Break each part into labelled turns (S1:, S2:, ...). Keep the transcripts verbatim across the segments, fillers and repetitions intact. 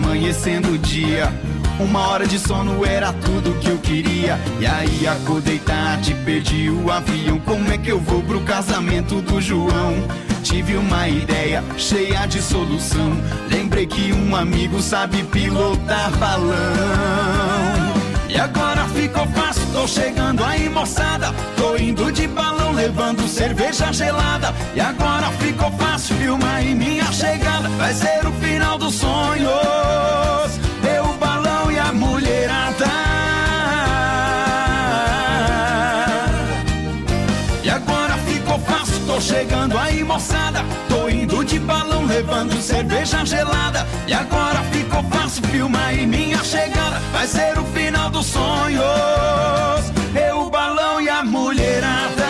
S1: amanhecendo o dia. Uma hora de sono era tudo que eu queria. E aí acordei tarde, perdi o avião. Como é que eu vou pro casamento do João? Tive uma ideia cheia de solução. Lembrei que um amigo sabe pilotar balão. E agora ficou fácil, tô chegando aí, moçada. Tô indo de balão, levando cerveja gelada. E agora ficou fácil, filma aí minha chegada. Vai ser o final dos sonhos, eu, o balão e a mulherada. E agora ficou fácil, tô chegando aí, moçada. Tô indo de balão, levando cerveja gelada. E agora ficou fácil, filma aí minha chegada. Vai ser o final dos sonhos, eu, o balão e a mulherada.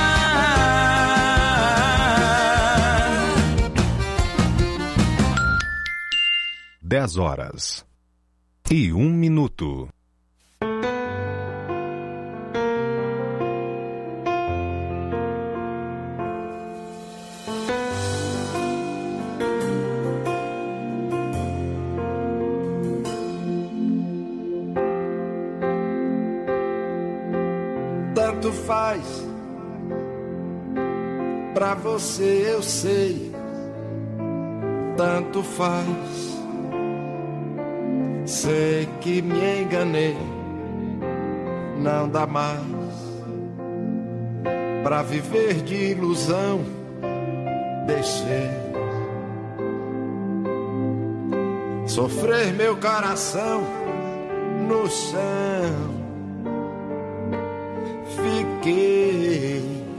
S2: Dez horas e um minuto.
S3: Tanto faz, pra você eu sei, tanto faz. Sei que me enganei, não dá mais pra viver de ilusão. Deixei sofrer meu coração no chão. Fiquei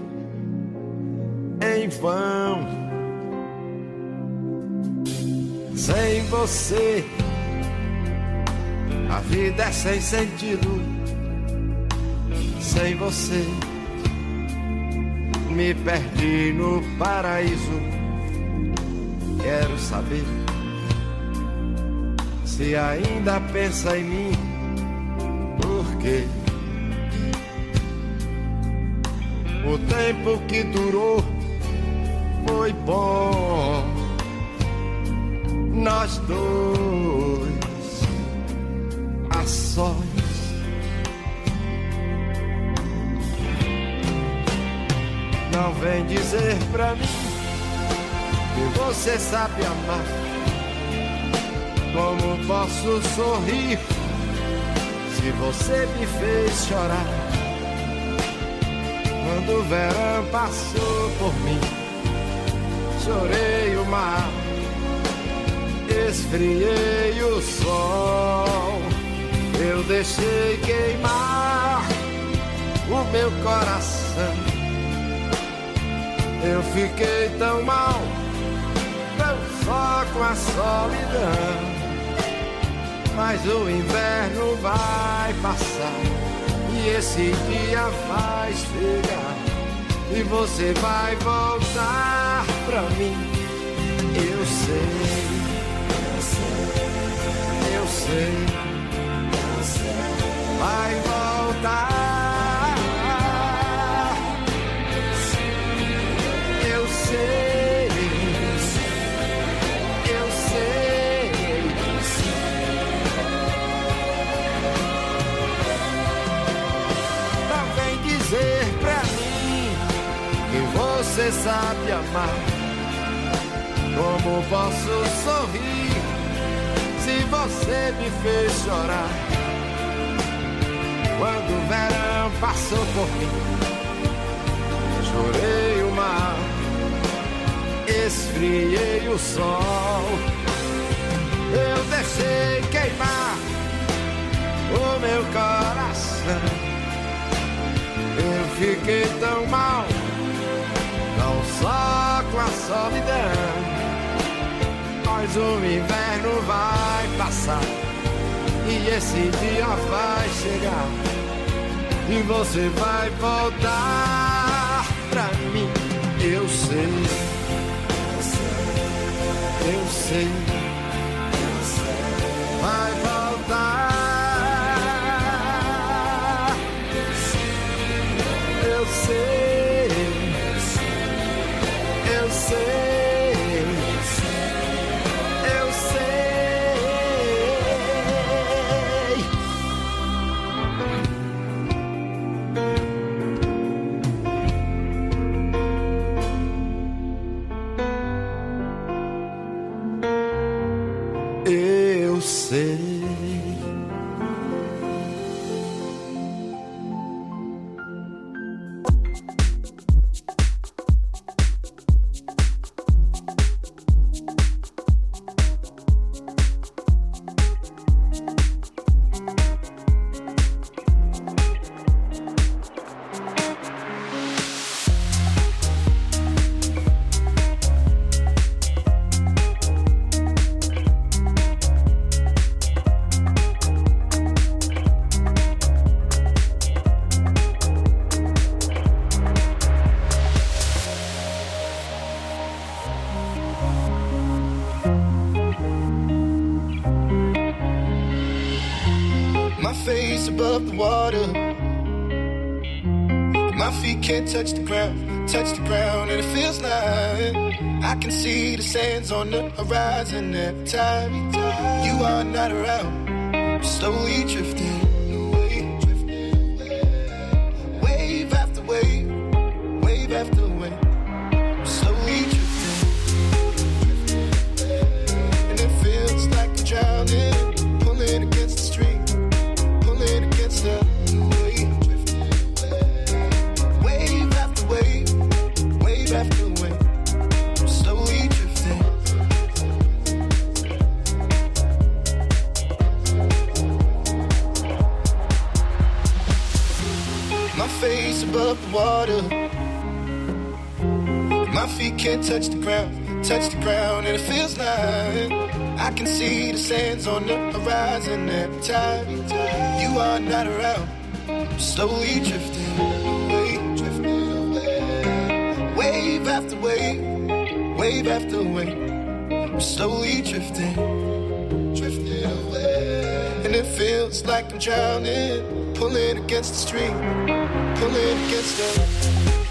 S3: em vão sem você. A vida é sem sentido sem você. Me perdi no paraíso. Quero saber se ainda pensa em mim. Por quê? O tempo que durou foi bom. Nós dois a sós. Não vem dizer pra mim que você sabe amar. Como posso sorrir se você me fez chorar? Quando o verão passou por mim, chorei o mar, esfriei o sol. Eu deixei queimar o meu coração. Eu fiquei tão mal, tão só com a solidão. Mas o inverno vai passar e esse dia vai chegar e você vai voltar pra mim. Eu sei, eu sei, eu sei. Vai voltar. Eu sei, eu sei. Não vem dizer pra mim que você sabe amar. Como posso sorrir se você me fez chorar? Quando o verão passou por mim, chorei o mar, esfriei o sol. Eu deixei queimar o meu coração. Eu fiquei tão mal, não só com a solidão. Mas o inverno vai passar e esse dia vai chegar e você vai voltar pra mim. Eu sei, eu sei, vai voltar. Eu sei, eu sei, eu sei. eu sei.
S4: Touch the ground, touch the ground, and it feels like I can see the sands on the horizon every time you are not around. I'm slowly drifting away, drifting away. Wave after wave, wave after wave. I'm slowly drifting, drifting away. And it feels like I'm drowning, pulling against the stream, pulling against the after way, I'm slowly drifting. My face above the water, my feet can't touch the ground, touch the ground, and it feels like I can see the sands on the horizon every time you are not around. I'm slowly drifting away, drifting away. Wave after wave, wave after wave. I'm slowly drifting, drifting away. And it feels like I'm drowning, pulling against the stream, pulling against the...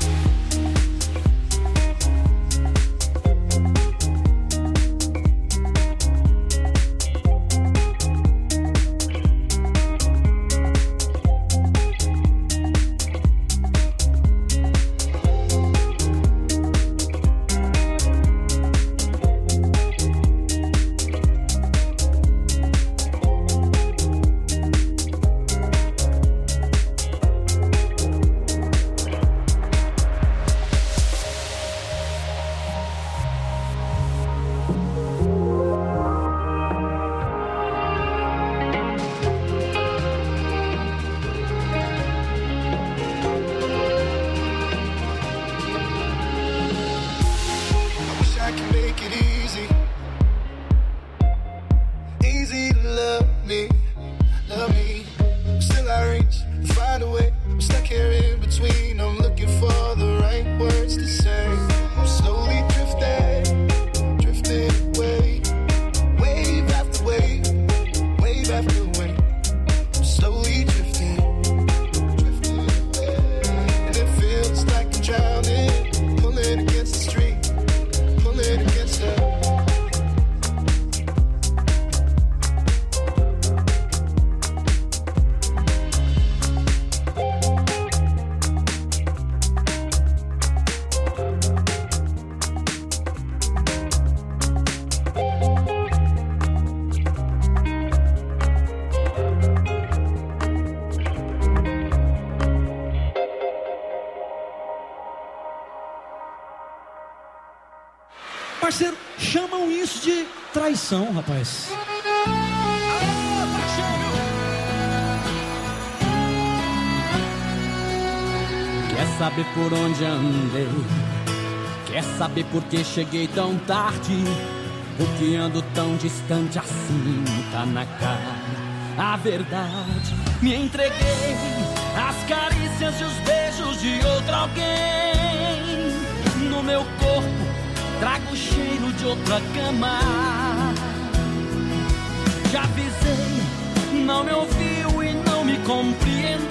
S5: Parceiro, chamam isso de traição, rapaz.
S6: Quer saber por onde andei? Quer saber por que cheguei tão tarde? Por que ando tão distante assim? Tá na cara a verdade. Me entreguei às carícias e os beijos de outro alguém. No meu corpo trago o cheiro de outra cama. Já avisei, não me ouviu e não me compreendeu.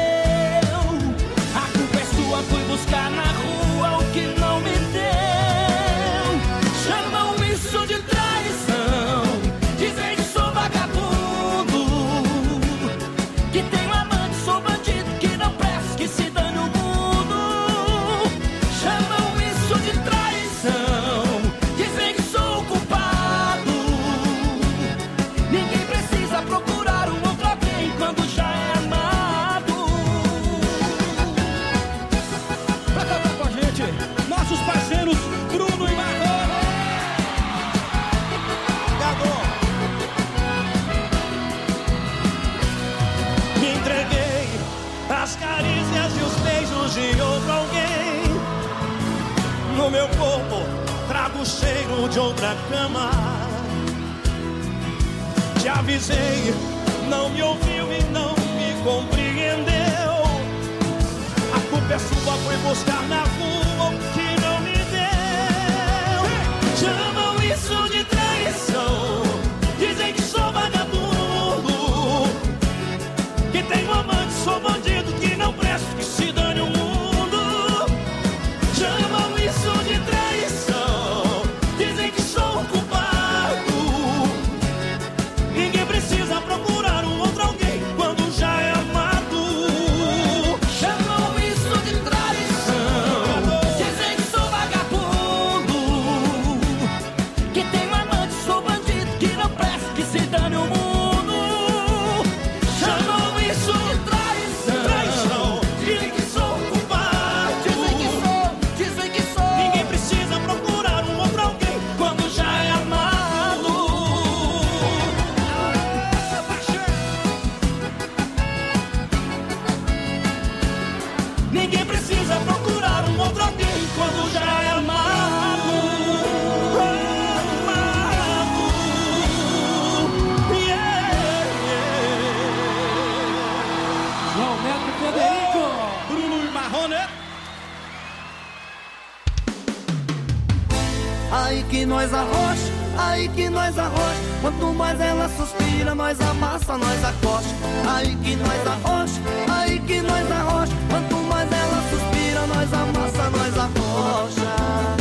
S6: A culpa é sua, fui buscar na rua o que não me deu. Chamam isso de traição, dizem que sou vagabundo, que tenho amante, sou bandido, que não presto, que se dane o mundo. Chamam isso de traição, dizem que sou culpado,
S7: o cheiro de outra cama. Te avisei, não me ouviu e não me compreendeu. A culpa é sua, foi buscar na rua o que não me deu. Chamam isso de traição, dizem que sou vagabundo, que tenho amante, sou bandido, que não presto, que se dane o mundo. Chamam isso de traição, dizem que sou o culpado. Ninguém precisa procurar um outro alguém quando já é amado. Chamam isso de traição, dizem que sou vagabundo, que tenho amante, sou bandido, que não presto, que se dane o mundo. Chamam isso de traição, traição, dizem que sou o culpado. Dizem que sou, dizem que sou. Ninguém precisa procurar um outro alguém quando já é amado. Ninguém precisa procurar um outro alguém quando já é amado. Amado. Yeah, yeah.
S5: João Neto e Federico.
S7: Bruno e Marrone.
S8: Aí que nós arrocha, aí que nós arrocha. Quanto mais ela suspira, nós amassa, nós acosta. Aí que nós arrocha, aí que nós arrocha. Quanto mais ela suspira, nós amassa, nós arrocha.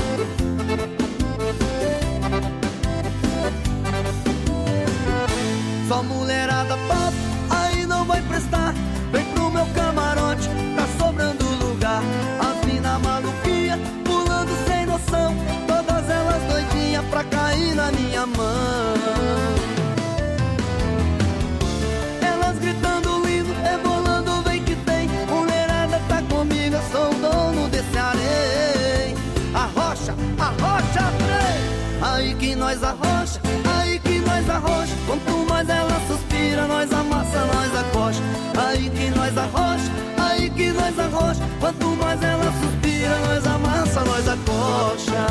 S8: Só mulherada pop, aí não vai prestar. Vem pro meu camarote, tá sobrando lugar. As mina maluquinha, pulando sem noção, todas elas doidinhas pra cair na minha mão. Elas gritando lindo, rebolando, vem que tem. Mulherada tá comigo, eu sou o dono desse harém. Arrocha, arrocha, trem. Aí que nós arrocha, aí que nós arrocha. Quanto mais ela suspira, nós amassa, nós acosta. Aí que nós arrocha, aí que nós arrocha. Quanto mais ela suspira, nós amassa, nós acosta.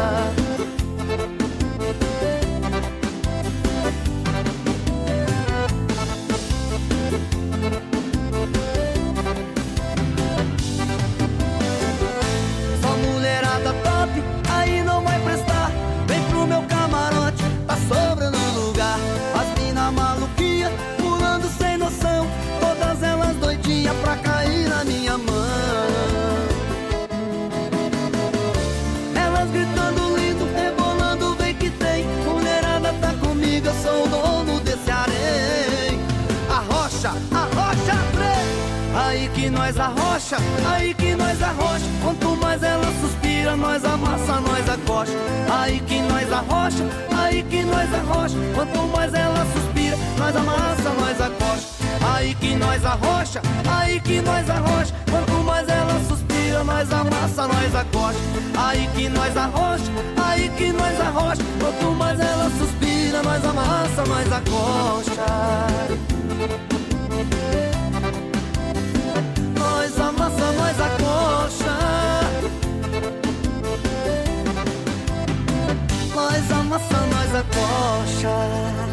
S8: Só mulherada top, aí não vai prestar. Vem pro meu camarote, tá sobrando lugar. As mina maluquinha, pulando sem noção, todas elas doidinhas pra cair na minha mão. Elas gritando lindo, rebolando, vem que tem. Mulherada tá comigo, eu sou o dono desse harém. Arrocha, arrocha, trem. Aí que nós arrocha, aí que nós arrocha. Quanto mais ela suspira, nós amassa, nós acosta. Aí que nós arrocha, aí que nós arrocha. Quanto mais ela suspira, nós amassa, nós acosta. Aí que nós arrocha, aí que nós arrocha. Quanto mais ela suspira, nós amassa, nós acosta. Aí que nós arrocha, aí que nós arrocha. Quanto mais ela suspira, nós amassa, nós acosta. Nós amassa, nós acosta. Nós amassa, nós acosta.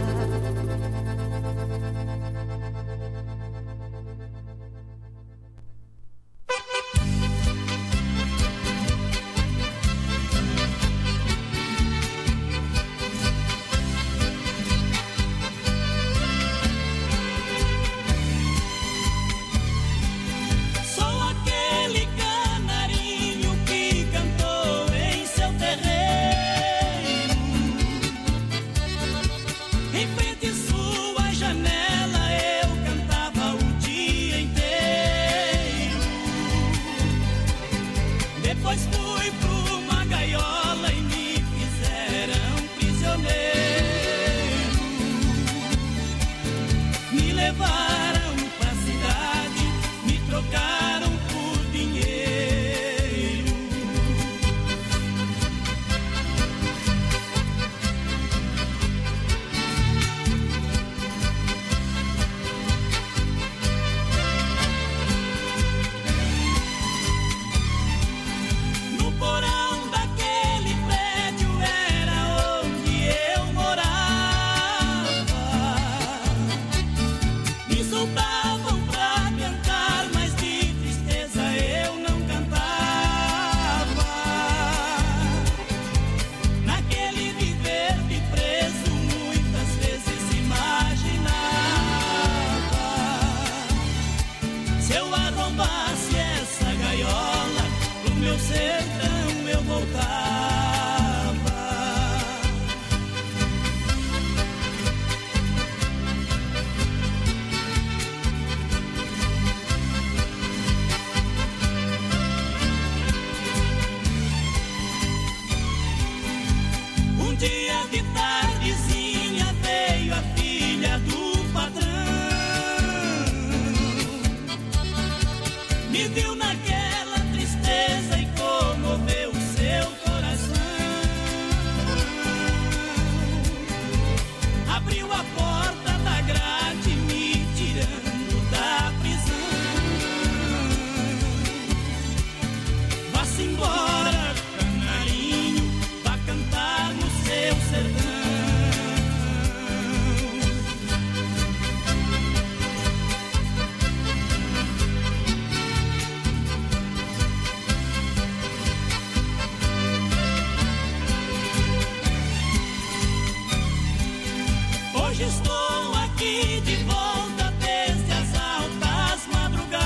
S9: Hoje estou aqui de volta desde as altas madrugadas,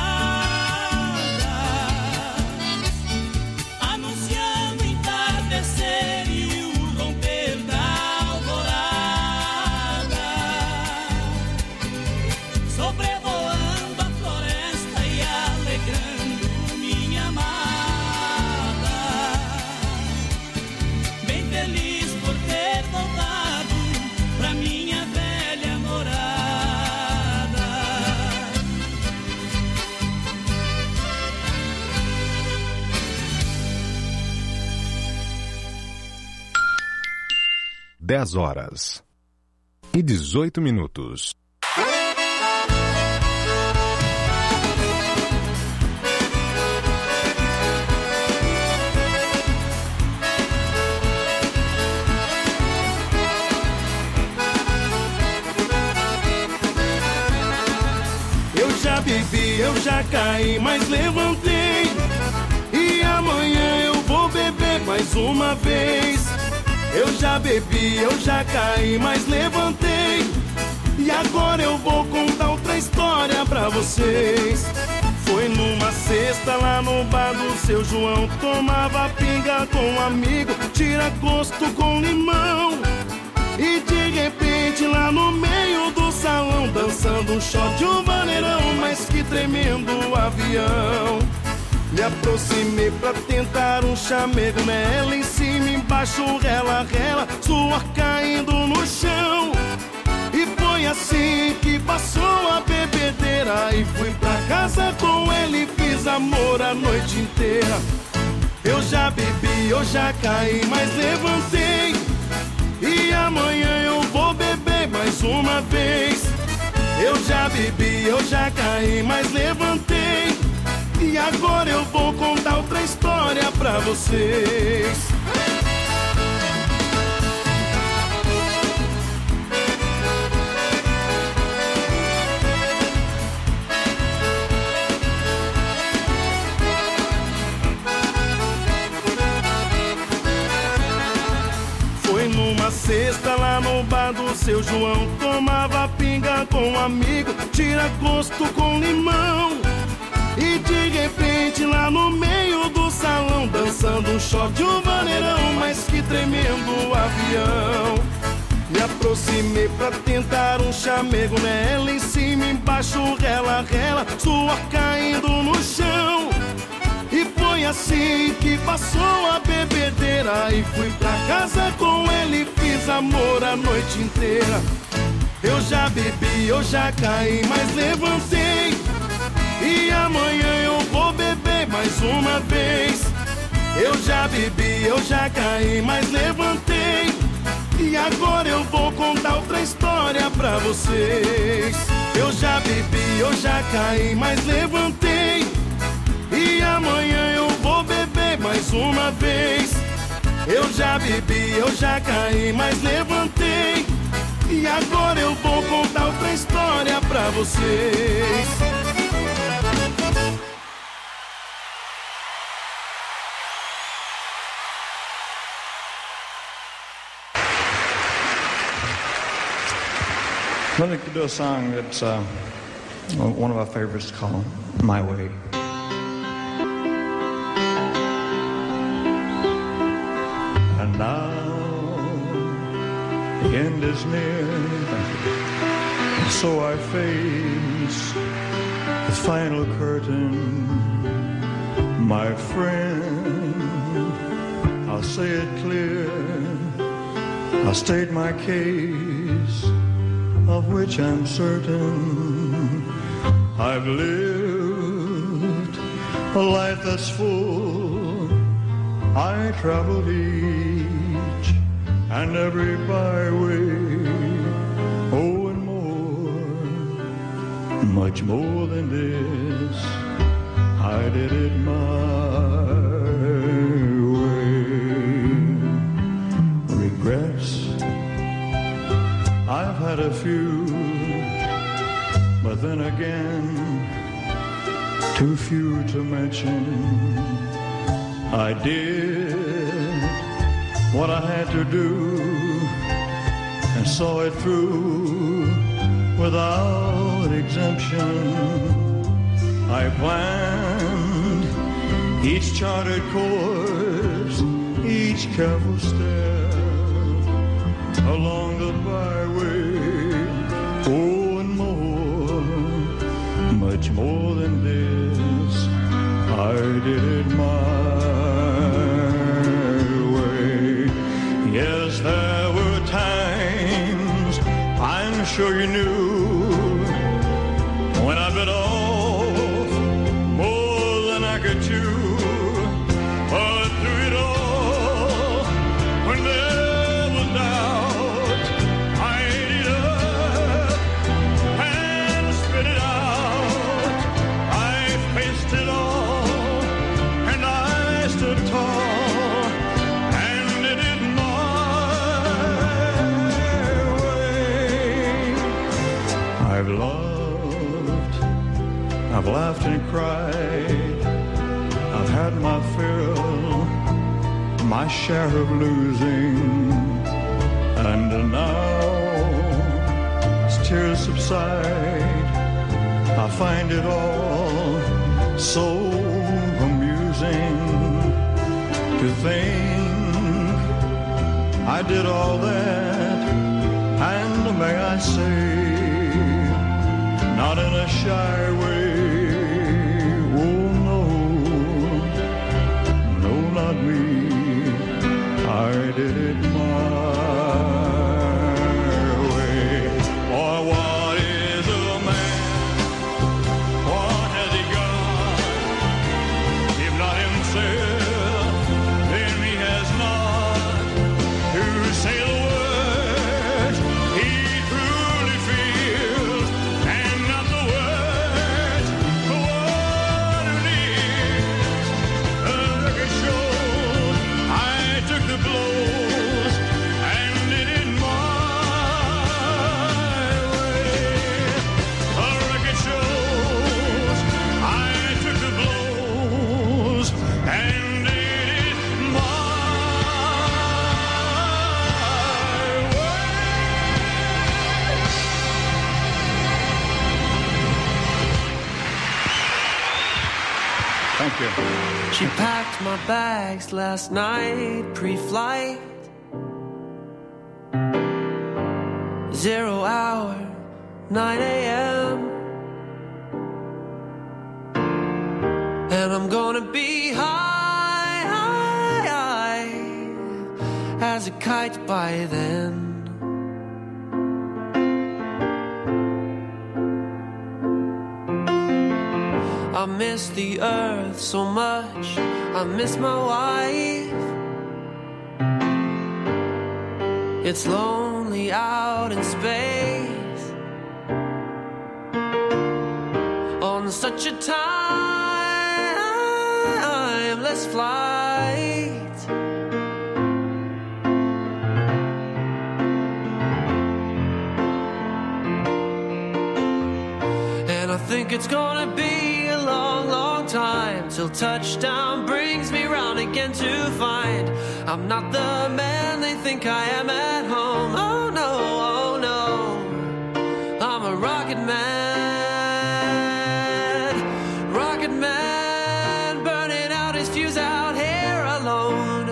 S9: anunciando o entardecer e o romper da alvorada, sobrevoando a floresta e alegrando minha amada, bem feliz por ter voltado pra minha velha morada.
S2: Dez horas e dezoito minutos.
S7: Eu já bebi, eu já caí, mas levantei. E amanhã eu vou beber mais uma vez. Eu já bebi, eu já caí, mas levantei. E agora eu vou contar outra história pra vocês. Foi numa sexta lá no bar do seu João. Tomava pinga com um amigo, tira gosto com limão. E de repente lá no meio do salão, dançando um shot, um vaneirão, mas que tremendo avião. Me aproximei pra tentar um chamego nela, em cima, embaixo, rela, rela, suor caindo no chão. E foi assim que passou a bebedeira, e fui pra casa com ele, fiz amor a noite inteira. Eu já bebi, eu já caí, mas levantei. E amanhã eu vou beber mais uma vez. Eu já bebi, eu já caí, mas levantei. E agora eu vou contar outra história pra vocês. Foi numa sexta lá no bar do seu João. Tomava pinga com um amigo, tira gosto com limão. E de repente lá no meio do salão, dançando um shot, um vaneirão, mas que tremendo avião. Me aproximei pra tentar um chamego nela, em cima, embaixo, rela, rela, suor caindo no chão. E foi assim que passou a bebedeira, e fui pra casa com ele, fiz amor a noite inteira. Eu já bebi, eu já caí, mas levantei. E amanhã eu vou beber mais uma vez. Eu já bebi, eu já caí, mas levantei. E agora eu vou contar outra história pra vocês. Eu já bebi, eu já caí, mas levantei. E amanhã eu vou beber mais uma vez. Eu já bebi, eu já caí, mas levantei. E agora eu vou contar outra história pra vocês.
S10: Let me do a song that's uh, one of our favorites called My Way. And now the end is near, and so I face the final curtain. My friend, I'll say it clear, I'll state my case, of which I'm certain. I've lived a life that's full. I traveled each and every byway. Oh, and more, much more than this, I did it my way. Regrets, I've had a few, but then again, too few to mention. I did what I had to do and saw it through without exemption. I planned each charted course, each careful step along the byway. Oh, and more, much more than this, I did it my way. Yes, there were times, I'm sure you knew, when I bit off more than I could chew. But through it all, when there was doubt, I'd eat up and spit it out. I faced it all, and I stood tall, and did it my way. I've loved, I've laughed and cried, I've had my fill, my share of losing, and now as tears subside, I find it all so amusing to think I did all that, and may I say, not in a shy way. Oh no, no, not me. I did it my way. For what is a man? What has he got? If not himself, then he has not to say the words he truly feels, and not the words the one who needs. The record shows I took the blows and did it my way. The record shows I took the blows and did it my way. Thank you.
S8: She packed my bags last night, pre-flight. Zero hour, nine a.m. And I'm gonna be high, high, high as a kite by then. I miss the earth so much, I miss my wife. It's lonely out in space on such a timeless flight. And I think it's gonna be a long, long time till touchdown brings me round again to find I'm not the man they think I am at home. Oh no, oh no, I'm a rocket man, rocket man, burning out his fuse out here alone.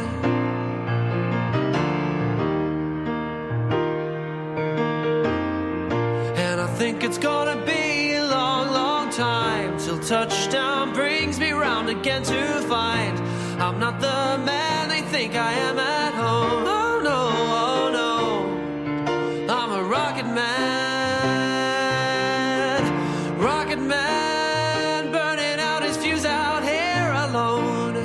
S8: And I think it's gonna be a long, long time till touchdown brings me round again to find I'm not the man they think I am at home. Oh no, oh no, I'm a rocket man, rocket man, burning out his fuse out here alone.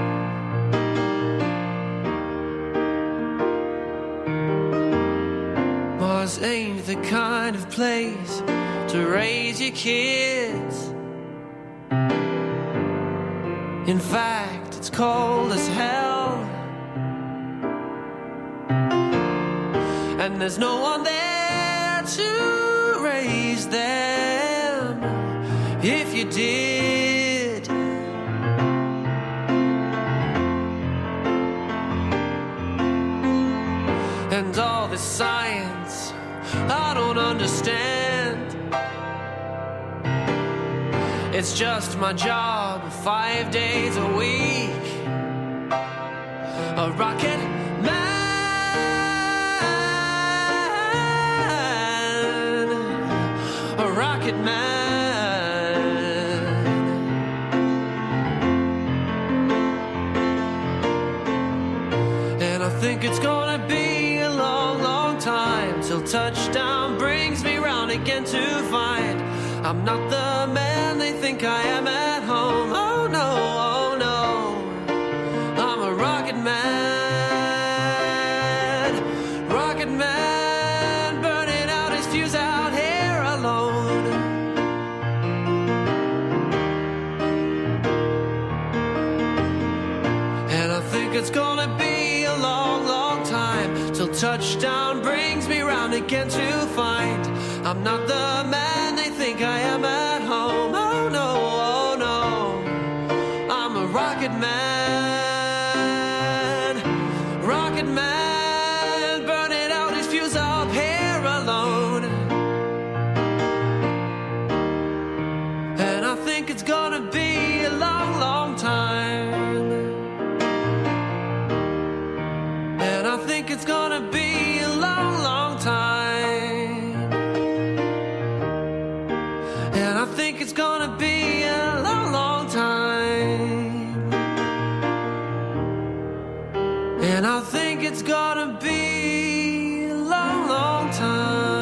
S8: Mars ain't the kind of place to raise your kids. In fact, it's cold as hell, and there's no one there to raise them if you did. And all this science I don't understand.
S11: It's just my job, five days a week. A rocket man, a rocket man. And I think it's gonna be a long, long time till touchdown brings me round again to find I'm not the man they think I am at home. Oh no, oh no, I'm a rocket man, rocket man, burning out his fuse out here alone. And I think it's gonna be a long, long time till touchdown brings me round again to find I'm not the man they think I am at home. Oh no, oh no, I'm a rocket man, rocket man, burning out his fuse up here alone. And I think it's gonna be a long, long time. And I think it's gonna be a long, long time. And I think it's gonna be a long, long time. And I think it's gonna be a long, long time.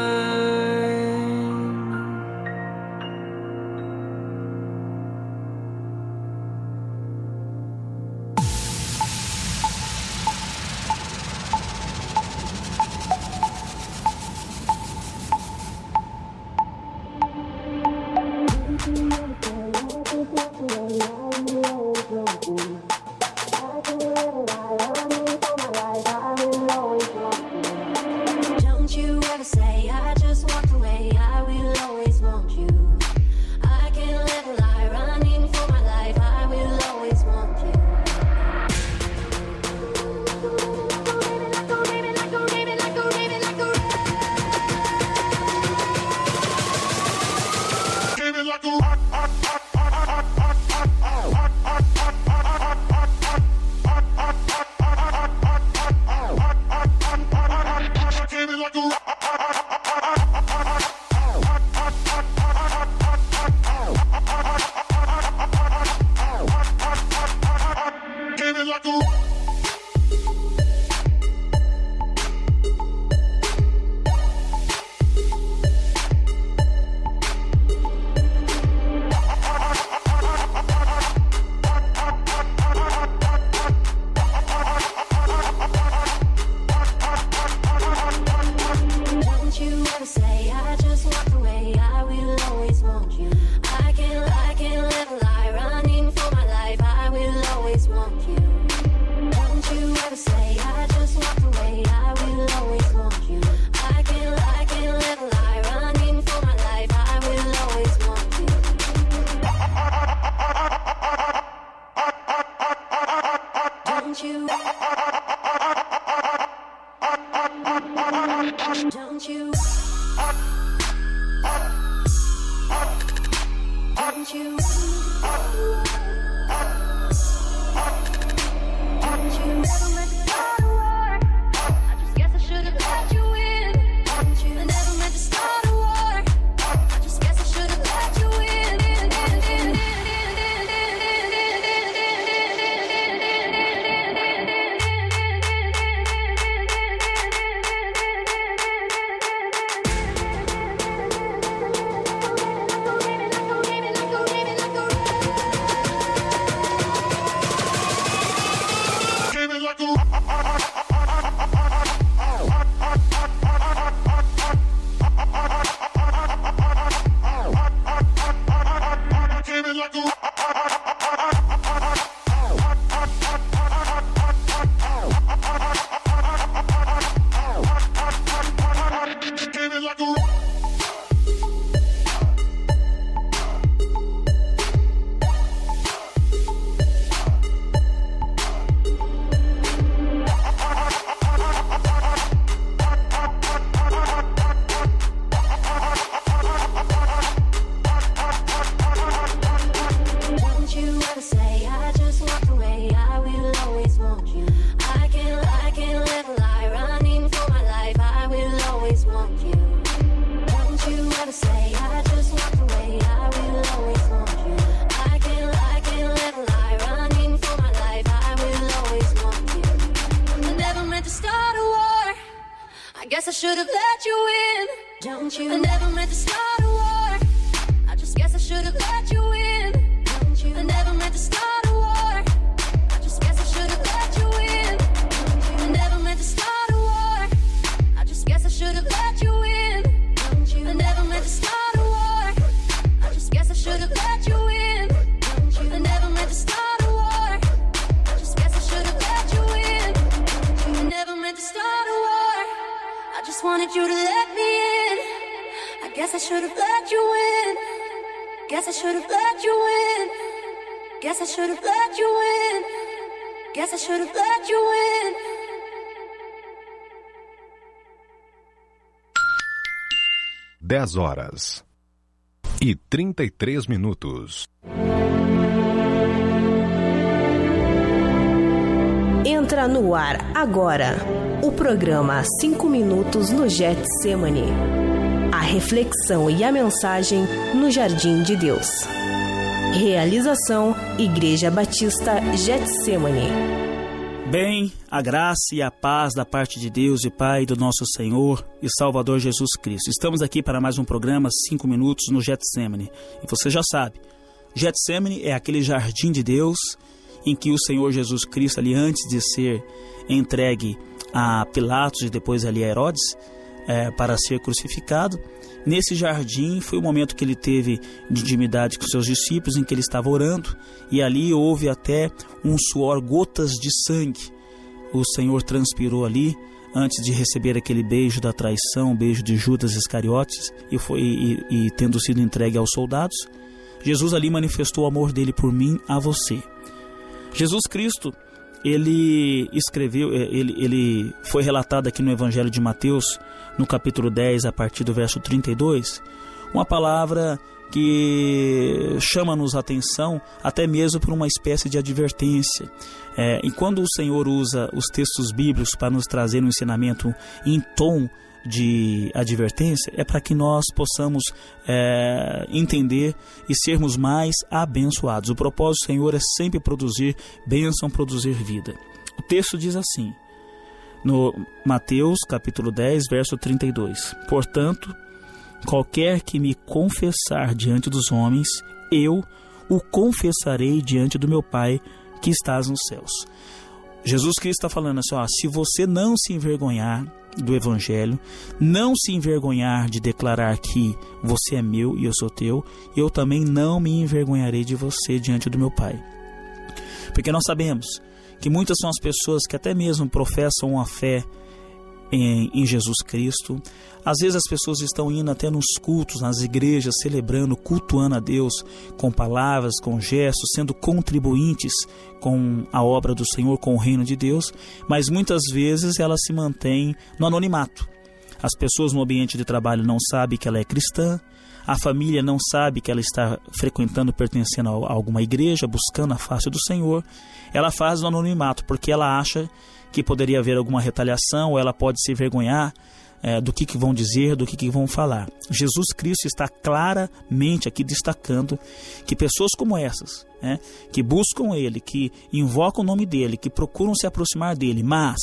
S12: Don't you ever say I just walked away, I will always want you. I can't let a lie, running for my life, I will always want you.
S13: Give it like a rock, rock, rock, rock, rock, rock, rock, rock, rock, rock, rock, rock, give it like a rock. Give it like a rock.
S12: Don't you ever say I just walked away, I will always want you. I can't, I can't let a lie, running for my life, I will always want you. Don't you ever say I just walked away, I will always want you. I can't, I can't let a lie, running for my life, I will always want you. Don't you? Don't you? Don't you? Don't you? Never meant to start a war. I just guess I should have let you in. Don't you? I never meant to start a war. I just guess I should have let you in. Like a say I just walked away, I will always want you. I can't lie, can't let a lie, running for my life, I will always want you. I never meant to start a war, I guess I should have let you in. Don't you? I never meant to start a war, I just guess I should have let you in. Don't you? I never meant to start a war, I just guess I should have let you in. I never meant to start a war, I just guess I should have let you in. Don't you? I never meant to start a war, I just guess I should have let you in. Don't you? I never meant to start a war, I just guess I should have let you in. Don't you? I never meant to start a war, I just wanted you to let me in. I guess I should have let you in. Guess I should have let you in. Guess I should have let you in. Guess I should have let you in.
S2: dez horas e trinta e três minutos.
S14: Entra no ar agora o programa cinco minutos no Getsemane. A reflexão e a mensagem no Jardim de Deus. Realização Igreja Batista Getsemane.
S15: Bem, a graça e a paz da parte de Deus e Pai do nosso Senhor e Salvador Jesus Cristo. Estamos aqui para mais um programa cinco minutos no Getsemane. E você já sabe, Getsemane é aquele jardim de Deus em que o Senhor Jesus Cristo, ali antes de ser entregue a Pilatos e depois ali a Herodes, é, para ser crucificado, nesse jardim foi o momento que ele teve de intimidade com seus discípulos, em que ele estava orando, e ali houve até um suor, gotas de sangue. O Senhor transpirou ali antes de receber aquele beijo da traição, o beijo de Judas Iscariotes, e, foi, e, e tendo sido entregue aos soldados, Jesus ali manifestou o amor dele por mim, a você. Jesus Cristo, ele escreveu, ele, ele foi relatado aqui no Evangelho de Mateus, no capítulo dez, a partir do verso trinta e dois, uma palavra que chama-nos a atenção até mesmo por uma espécie de advertência. É, e quando o Senhor usa os textos bíblicos para nos trazer um ensinamento em tom de advertência, é para que nós possamos é, entender e sermos mais abençoados. O propósito do Senhor é sempre produzir bênção, produzir vida. O texto diz assim, no Mateus capítulo dez, verso trinta e dois: portanto, qualquer que me confessar diante dos homens, eu o confessarei diante do meu Pai que estás nos céus. Jesus Cristo está falando assim, ó, se você não se envergonhar do Evangelho, não se envergonhar de declarar que você é meu e eu sou teu, eu também não me envergonharei de você diante do meu Pai. Porque nós sabemos que muitas são as pessoas que até mesmo professam a fé em, em Jesus Cristo. Às vezes as pessoas estão indo até nos cultos, nas igrejas, celebrando, cultuando a Deus com palavras, com gestos, sendo contribuintes com a obra do Senhor, com o reino de Deus, mas muitas vezes ela se mantém no anonimato. As pessoas no ambiente de trabalho não sabem que ela é cristã, a família não sabe que ela está frequentando, pertencendo a alguma igreja, buscando a face do Senhor. Ela faz no anonimato porque ela acha que poderia haver alguma retaliação, ou ela pode se envergonhar é, do que, que vão dizer, do que, que vão falar. Jesus Cristo está claramente aqui destacando que pessoas como essas, né, que buscam Ele, que invocam o nome dEle, que procuram se aproximar dEle, mas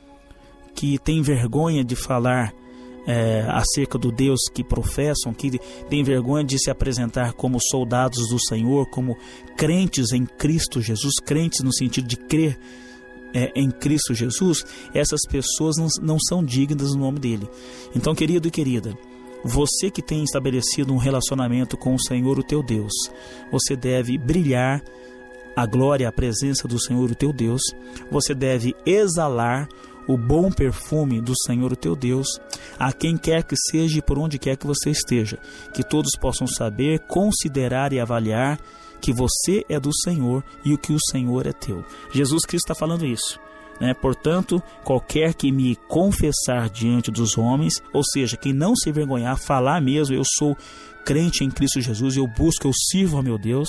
S15: que têm vergonha de falar É, acerca do Deus que professam, que tem vergonha de se apresentar como soldados do Senhor, como crentes em Cristo Jesus, crentes no sentido de crer é, em Cristo Jesus, essas pessoas não, não são dignas do nome dele. Então, querido e querida, você que tem estabelecido um relacionamento com o Senhor, o teu Deus, você deve brilhar a glória, a presença do Senhor, o teu Deus, você deve exalar o bom perfume do Senhor, o teu Deus, a quem quer que seja e por onde quer que você esteja, que todos possam saber, considerar e avaliar que você é do Senhor e o que o Senhor é teu. Jesus Cristo está falando isso, né? Portanto, qualquer que me confessar diante dos homens, ou seja, quem não se envergonhar, falar mesmo, eu sou crente em Cristo Jesus, eu busco, eu sirvo a meu Deus,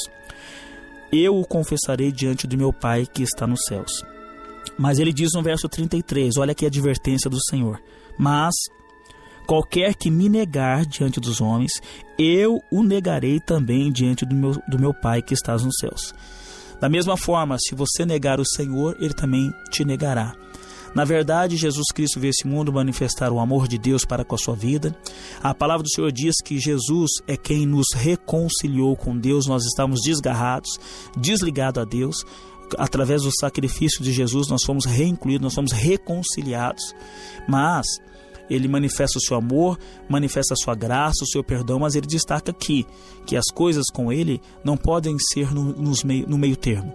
S15: eu o confessarei diante do meu Pai que está nos céus. Mas ele diz no verso trinta e três, olha aqui a advertência do Senhor: mas qualquer que me negar diante dos homens, eu o negarei também diante do meu, do meu Pai que estás nos céus. Da mesma forma, se você negar o Senhor, Ele também te negará. Na verdade, Jesus Cristo veio a esse mundo manifestar o amor de Deus para com a sua vida. A palavra do Senhor diz que Jesus é quem nos reconciliou com Deus. Nós estávamos desgarrados, desligados a Deus. Através do sacrifício de Jesus, nós fomos reincluídos, nós fomos reconciliados. Mas Ele manifesta o seu amor, manifesta a sua graça, o seu perdão, mas Ele destaca aqui que as coisas com Ele não podem ser no, nos meio, no meio termo.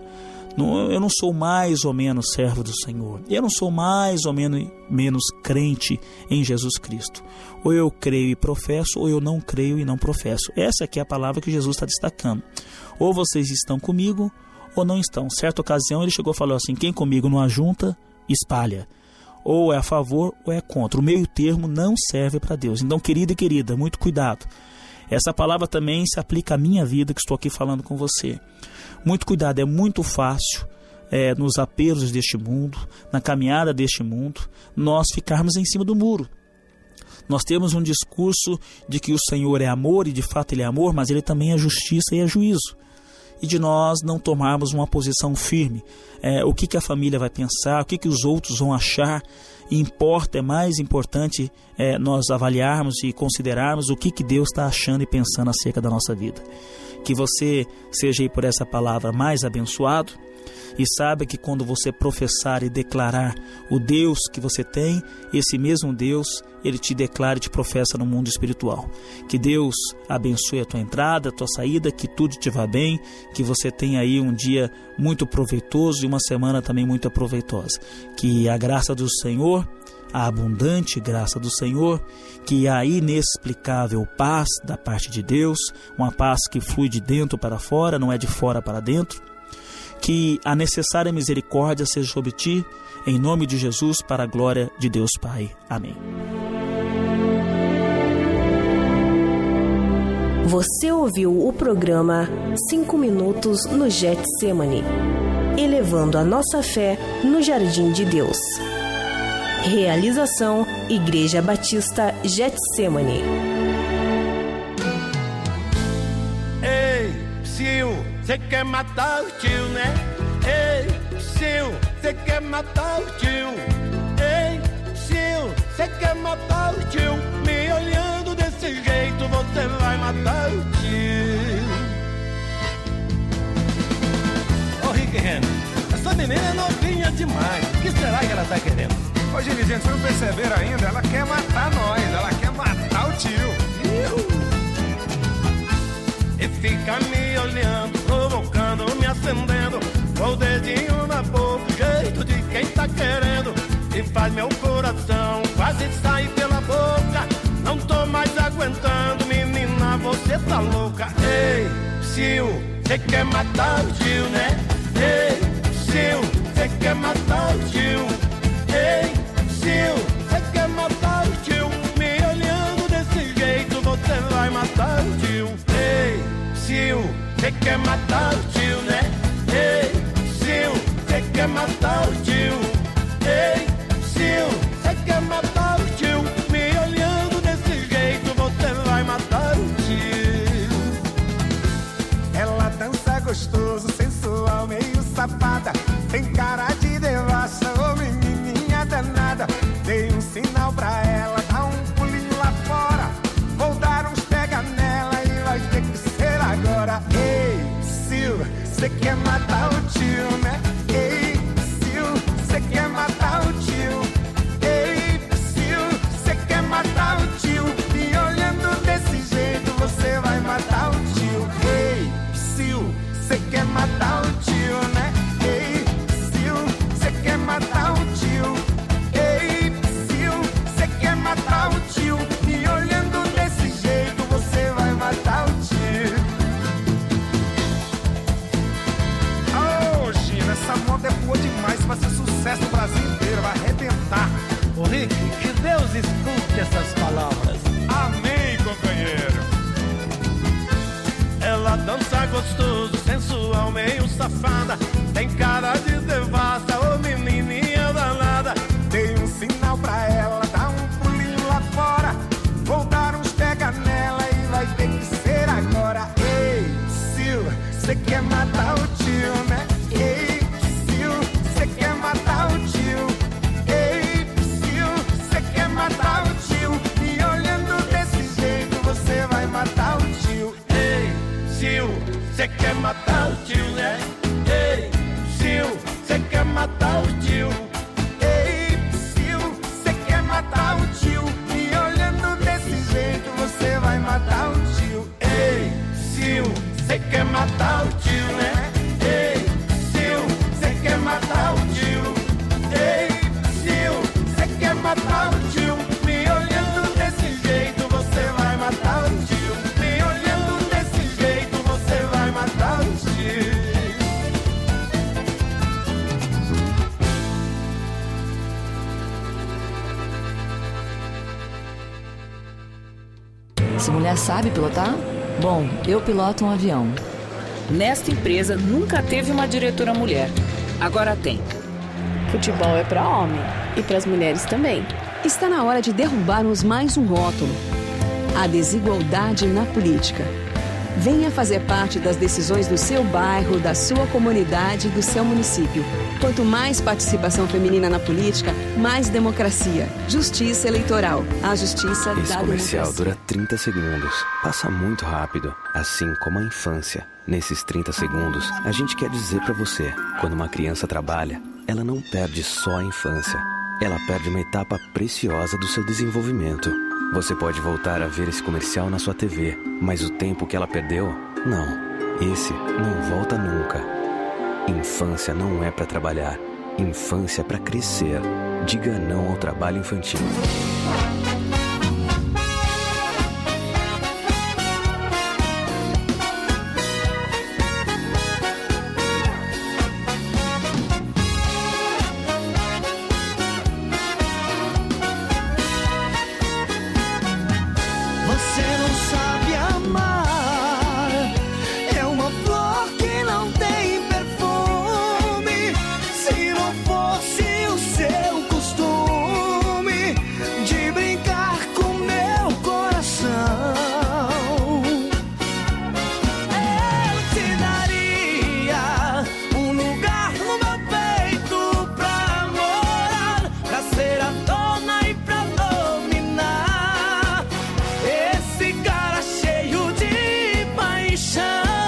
S15: Eu não sou mais ou menos servo do Senhor. Eu não sou mais ou menos, menos crente em Jesus Cristo. Ou eu creio e professo, ou eu não creio e não professo. Essa aqui é a palavra que Jesus está destacando. Ou vocês estão comigo, ou não estão. Certa ocasião ele chegou e falou assim: quem comigo não ajunta, espalha. Ou é a favor, ou é contra. O meio termo não serve para Deus. Então, querido e querida, muito cuidado. Essa palavra também se aplica à minha vida, que estou aqui falando com você. Muito cuidado, é muito fácil é, nos apelos deste mundo, na caminhada deste mundo, nós ficarmos em cima do muro. Nós temos um discurso de que o Senhor é amor, e de fato Ele é amor, mas Ele também é justiça e é juízo. E de nós não tomarmos uma posição firme. É, o que, que a família vai pensar, o que, que os outros vão achar. Importa, é mais importante é, nós avaliarmos e considerarmos o que, que Deus está achando e pensando acerca da nossa vida. Que você seja aí por essa palavra mais abençoado e saiba que quando você professar e declarar o Deus que você tem, esse mesmo Deus, Ele te declara e te professa no mundo espiritual. Que Deus abençoe a tua entrada, a tua saída, que tudo te vá bem, que você tenha aí um dia muito proveitoso e uma semana também muito proveitosa. Que a graça do Senhor, a abundante graça do Senhor, que a inexplicável paz da parte de Deus, uma paz que flui de dentro para fora, não é de fora para dentro, que a necessária misericórdia seja sobre ti, em nome de Jesus, para a glória de Deus Pai. Amém.
S14: Você ouviu o programa cinco minutos no Getsemane, elevando a nossa fé no jardim de Deus. Realização Igreja Batista Getsemane.
S3: Ei, Psiu, você quer matar o tio, né? Ei, Psiu, você quer matar o tio. Ei, Psiu, você quer matar o tio. Me olhando desse jeito, você vai matar o tio. Ô, Rick Henry, essa menina é novinha demais. O que será que ela tá querendo?
S16: Ô, gente, vocês não perceberam ainda? Ela quer matar nós, ela quer matar o tio. Iu.
S3: E fica me olhando, provocando, me acendendo, com o dedinho na boca, jeito de quem tá querendo. E faz meu coração quase sair pela boca. Não tô mais aguentando, menina, você tá louca. Ei, Psiu, você quer matar o tio, né? Ei, Psiu, você quer matar o tio. Ei, Psiu, você quer matar o tio. Me olhando desse jeito, você vai matar o tio. Ei, Psiu, você quer matar o tio, né? Ei, Psiu, você quer matar o tio. Ei, Psiu, você quer matar o tio. Me olhando desse jeito, você vai matar o tio.
S16: Ela dança gostoso, sensual, meio safada. Tem cara de devassa, ô menininha danada. Dei um sinal pra ela, dá um pulinho lá fora. Vou dar uns pega nela e vai ter que ser agora. Ei, Psiu, você quer matar o tio, né? Ei, Psiu, você quer matar o tio. Ei, Psiu, você quer matar o tio. Me olhando desse jeito, você vai matar o tio. Ei, Psiu, você quer matar o tio, né? Ei, Psiu, você quer matar o tio. Ei, Psiu, você quer matar o tio. Me olhando desse jeito, você vai matar o tio. Ô, Gina, essa moda é boa demais, vai ser sucesso no Brasil inteiro, vai arrebentar.
S3: Ô, Rick, que Deus escute essas palavras.
S16: Amém, companheiro.
S3: Ela dança gostoso, sensual, meio safada. Tem cara de devassa, ô menininha danada.
S16: Dei um sinal pra ela, dá um pulinho lá fora. você quer matar o tio, né? Ei, Psyu, você quer matar o tio. Ei, Psyu, você quer matar o tio. Me olhando desse jeito, você vai matar o tio.
S3: Ei, Psyu, você quer matar o tio, né? Ei, Psyu, você quer matar o tio.
S16: Ei, Psyu, você quer matar o tio. Me olhando desse jeito, você vai matar o tio.
S3: Ei, Psyu, você quer matar o tio, né? Ei, Psyu, você quer matar o tio.
S16: Ei, Psyu, você quer matar o tio. Me olhando desse jeito, você vai matar o tio. Me olhando desse jeito, você vai matar o tio.
S17: Essa mulher sabe pilotar? Bom, eu piloto um avião.
S18: Nesta empresa nunca teve uma diretora mulher. Agora tem.
S19: Futebol é para homem e para as mulheres também.
S20: Está na hora de derrubarmos mais um rótulo: a desigualdade na política. Venha fazer parte das decisões do seu bairro, da sua comunidade e do seu município. Quanto mais participação feminina na política, mais democracia. Justiça eleitoral. A justiça
S21: Esse
S20: da
S21: comercial
S20: democracia.
S21: dura trinta segundos. Passa muito rápido, assim como a infância. Nesses trinta segundos, a gente quer dizer pra você: quando uma criança trabalha, ela não perde só a infância. Ela perde uma etapa preciosa do seu desenvolvimento. Você pode voltar a ver esse comercial na sua T V, mas o tempo que ela perdeu, não. Esse não volta nunca. Infância não é pra trabalhar. Infância é pra crescer. Diga não ao trabalho infantil.
S16: Você não sabe amar. É uma flor que não tem perfume. Se não fosse o seu costume de brincar com meu coração, eu te daria um lugar no meu peito pra morar, pra ser a dona e pra dominar. Esse cara cheio de paixão.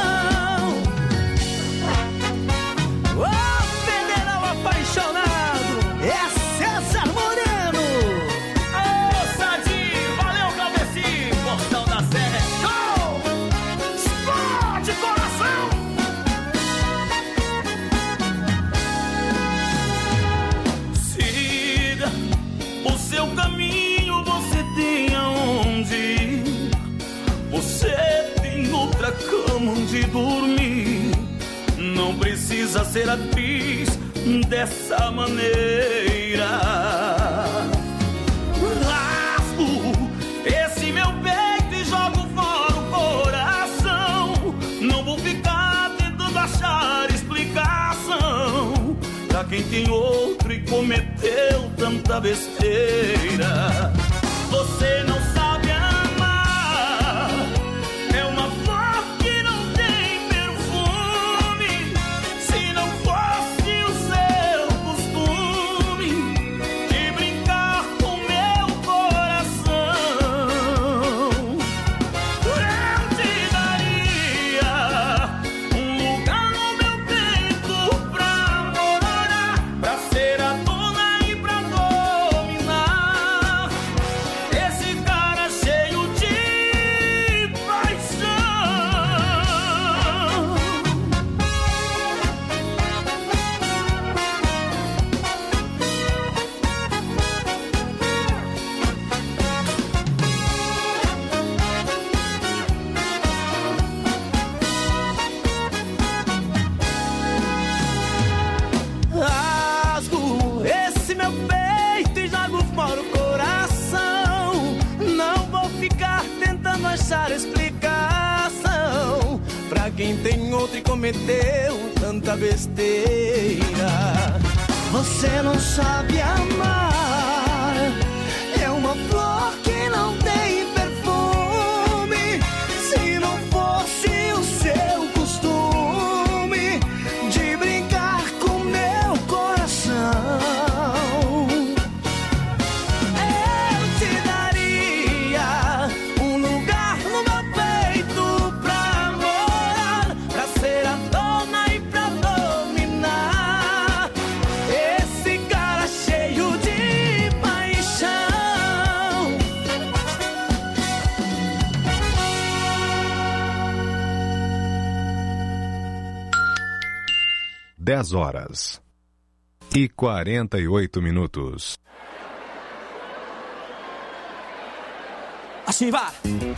S16: Oh, federal apaixonado, é César Moreno.
S3: Ô, Sadi, valeu, Calveci, Portão da Serra. Show! Explode coração!
S7: Siga o seu caminho, você tem aonde ir. Você tem outra cama onde dormir. Não precisa ser atriz dessa maneira. Rasgo esse meu peito e jogo fora o coração. Não vou ficar tentando achar explicação pra quem tem outro e cometeu tanta besteira. Você não sabe amar. É uma flor que não tem perfume. Se não fosse o seu costume de brincar com meu coração, eu te daria um lugar no meu peito pra morar, pra ser a dona e pra dominar. Esse cara cheio de paixão.
S16: Rasgo esse meu peito e jogo fora o coração. Não vou ficar tentando achar explicação pra quem tem outro e cometeu tanta besteira. Você não sabe amar. É uma flor que não tem perfume. Se não fosse o seu costume
S2: dez horas e quarenta e oito minutos.
S11: Assim vai!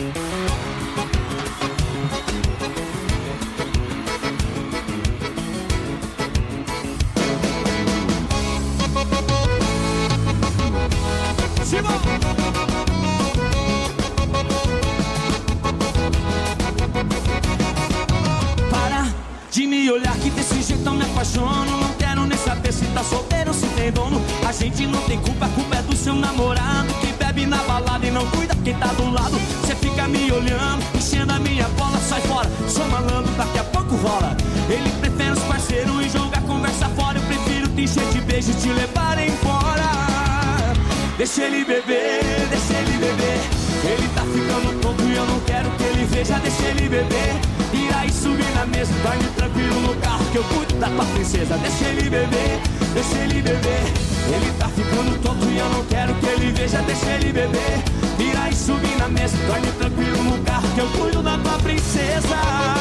S6: Para de me olhar que desse jeito eu me apaixono. Não quero nem saber se tá solteiro ou se tem dono. A gente não tem culpa, a culpa é do seu namorado, que bebe na balada e não cuida quem tá do lado. Cê fica me olhando, enchendo a minha bola, sai fora. Sou malandro, daqui a pouco rola. Ele prefere os parceiros e joga a conversa fora. Eu prefiro te encher de beijo e te levar embora. Deixa ele beber, deixa ele beber. Ele tá ficando tonto e eu não quero que ele veja. Deixa ele beber, e aí subir na mesa. Dorme tranquilo no carro que eu cuido da tua princesa. Deixa ele beber, deixa ele beber. Ele tá ficando tonto e eu não quero que ele veja. Deixa ele beber, e aí subir na mesa. Dorme tranquilo no carro que eu cuido da tua princesa.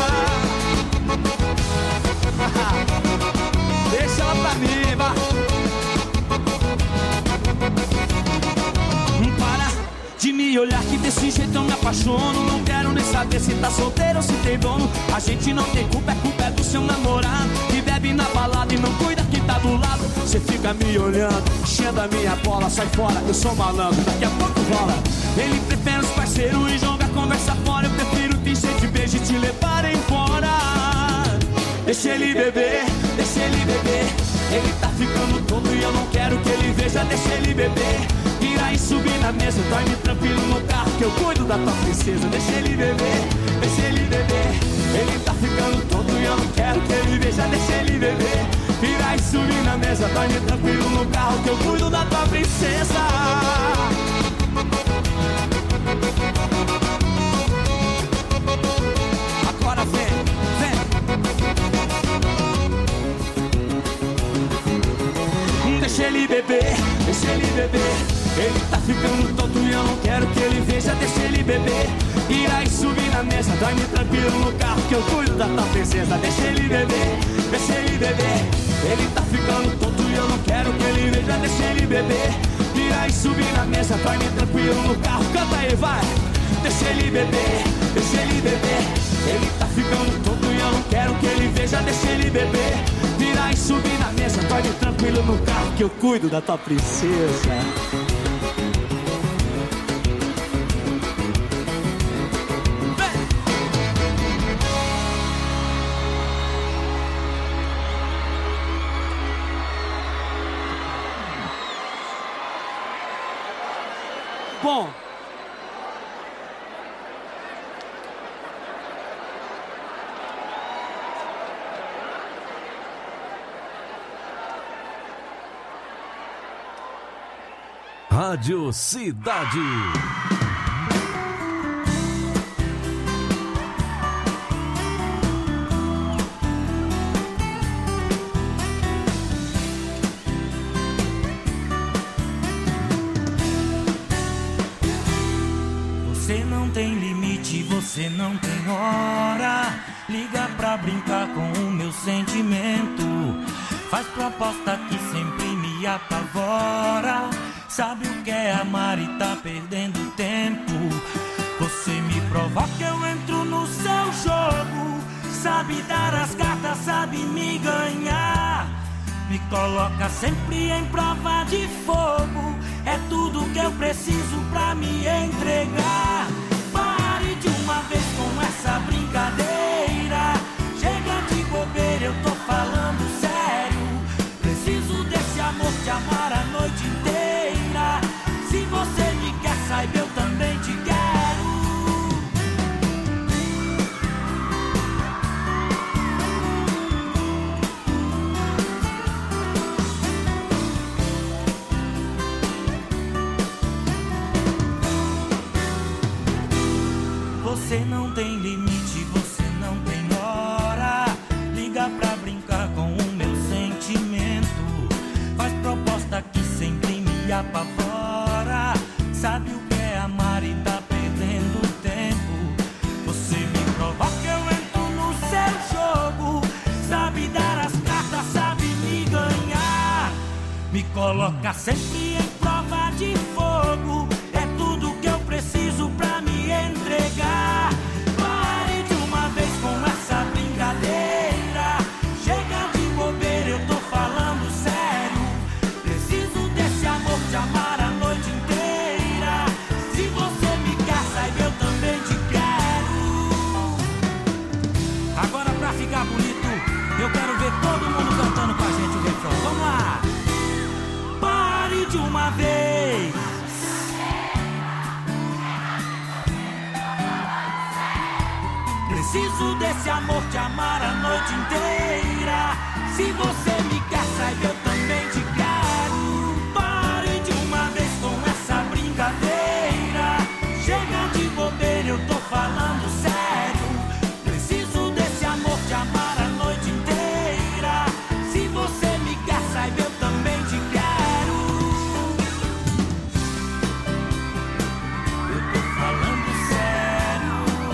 S6: Deixa ela pra mim, vai. Para de me olhar que desse jeito eu me apaixono. Não quero nem saber se tá solteiro ou se tem dono. A gente não tem culpa, a culpa é do seu namorado, que bebe na balada e não cuida quem tá do lado. Cê fica me olhando, enchendo a minha bola, sai fora, eu sou malandro, daqui a pouco rola. Ele prefere os parceiros e joga a conversa fora. Eu prefiro te encher de beijo e te levar embora. Deixa ele beber, deixa ele beber. Ele tá ficando tonto e eu não quero que ele veja. Deixa ele beber, vira e subir na mesa. Dorme tranquilo no carro que eu cuido da tua princesa. Deixa ele beber, deixa ele beber. Ele tá ficando tonto e eu não quero que ele veja. Deixa ele beber, vira e subir na mesa. Dorme tranquilo no carro que eu cuido da tua princesa. Agora vem, vem. Deixa ele beber, deixa ele beber. Ele tá ficando tonto e eu não quero que ele veja. Deixa ele beber, irá e subir na mesa. Dorme tranquilo no carro que eu cuido da tua princesa. Deixa ele beber, deixa ele beber. Ele tá ficando tonto e eu não quero que ele veja. Deixa ele beber, irá e subir na mesa. Dorme tranquilo no carro, canta aí, vai. Deixa ele beber, deixa ele beber. Ele tá ficando tonto e eu não quero que ele veja. Deixa ele beber, virar e subir na mesa. Dorme tranquilo no carro que eu cuido da tua princesa. Bom,
S1: Rádio Cidade.
S22: Você não tem limite, você não tem hora. Liga pra brincar com o meu sentimento. Faz proposta que sempre me apavora. Sabe o que é amar e tá perdendo tempo. Você me provoca, eu entro no seu jogo. Sabe dar as cartas, sabe me ganhar. Me coloca sempre em prova de fogo. É tudo que eu preciso pra me entregar. Pare de uma vez com essa brincadeira. Chega de bobeira, eu tô falando sério. Preciso desse amor, te amar a noite inteira. Se você me quer, saiba, eu também te quero. Você não tem coloca sempre em prova de fogo. É tudo que eu preciso pra me entregar. Pare de uma vez com essa brincadeira. Chega de bobeira, eu tô falando sério. Preciso desse amor, te amar a noite inteira. Se você me quer, saiba, eu também te quero. Agora pra ficar bonito, eu quero ver todo mundo cantando com a gente o refrão. Vamos lá! Pare de uma vez. Preciso desse amor, te amar a noite inteira. Se você me quer, saiba, eu também te quero. Pare de uma vez com essa brincadeira. Chega de bobeira, eu tô falando sério. Preciso desse amor, te amar a noite inteira. Se você me quer, saiba, eu também te quero. Eu tô falando sério.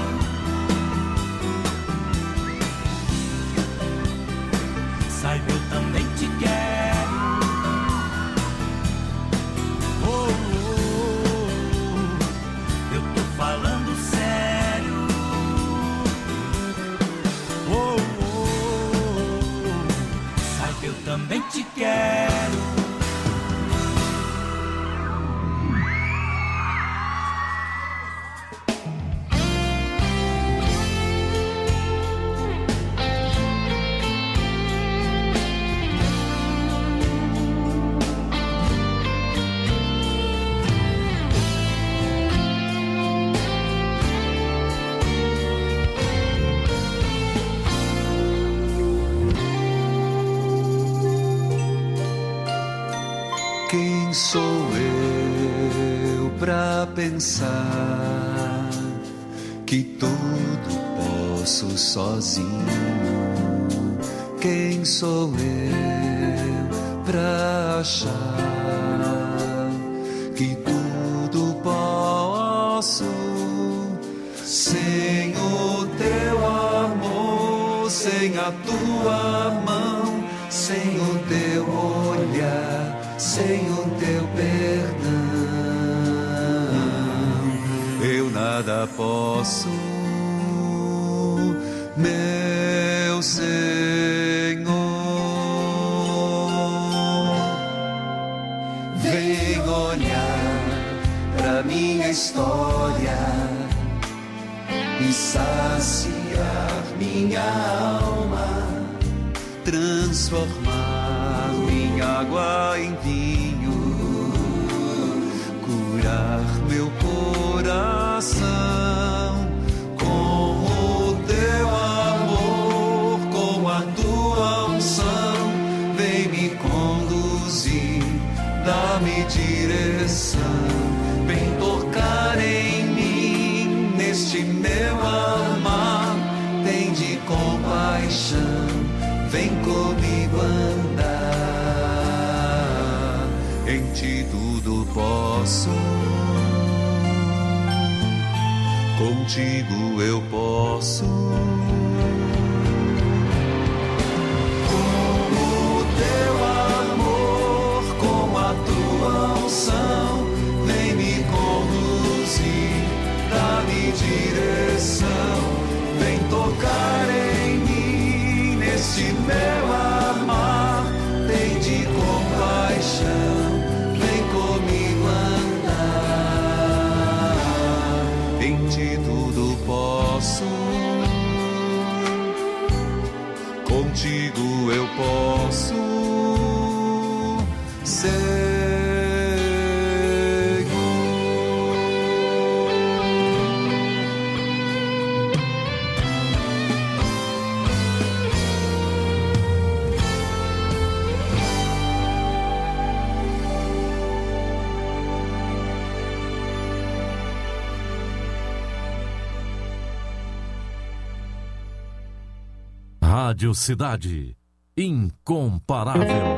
S22: Saiba, eu também te quero. Oh, oh, oh. Eu tô falando sério. Oh, oh, oh. Saiba, eu também te quero.
S4: Quem sou eu pra pensar que tudo posso sozinho? Quem sou eu pra achar que tudo posso sem o teu amor, sem a tua mão, sem o teu olhar, sem o teu perdão, eu nada posso, meu Senhor. Vem olhar pra minha história e saciar minha alma, transformar minha água em vinho, curar meu coração com o teu amor, com a tua unção. Vem me conduzir, dá-me direção, vem tocar em mim, neste meu amar, tem de compaixão, vem comigo andar, em ti tudo posso, contigo eu posso. Com o teu amor, com a tua unção, vem me conduzir, dá-me direção, vem tocar em mim, neste meu amar, tem de compaixão, vem comigo andar, em ti tudo posso, contigo eu posso ser.
S1: Rádio Cidade, incomparável.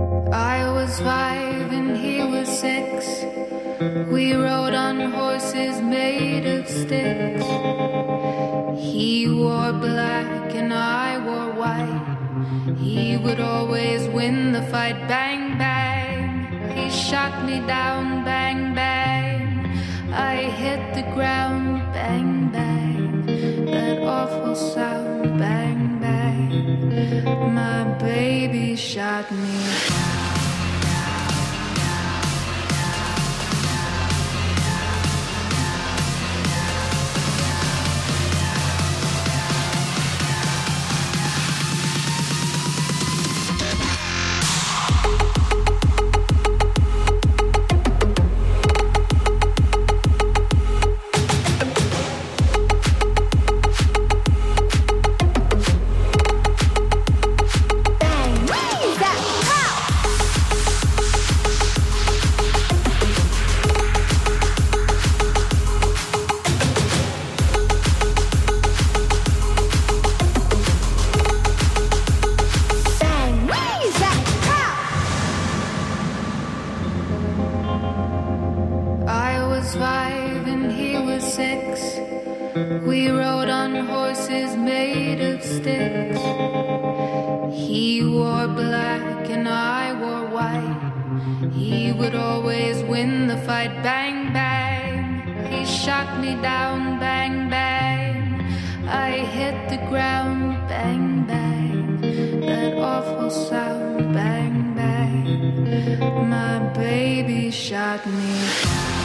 S5: I was five and he was six. We rode on horses made of sticks. He wore black and I wore white. He would always win the fight. Bang, bang. He shot me down. Bang, bang. I hit the ground. Bang, bang. That awful sound. Bang, bang. My baby shot me down. Shot me.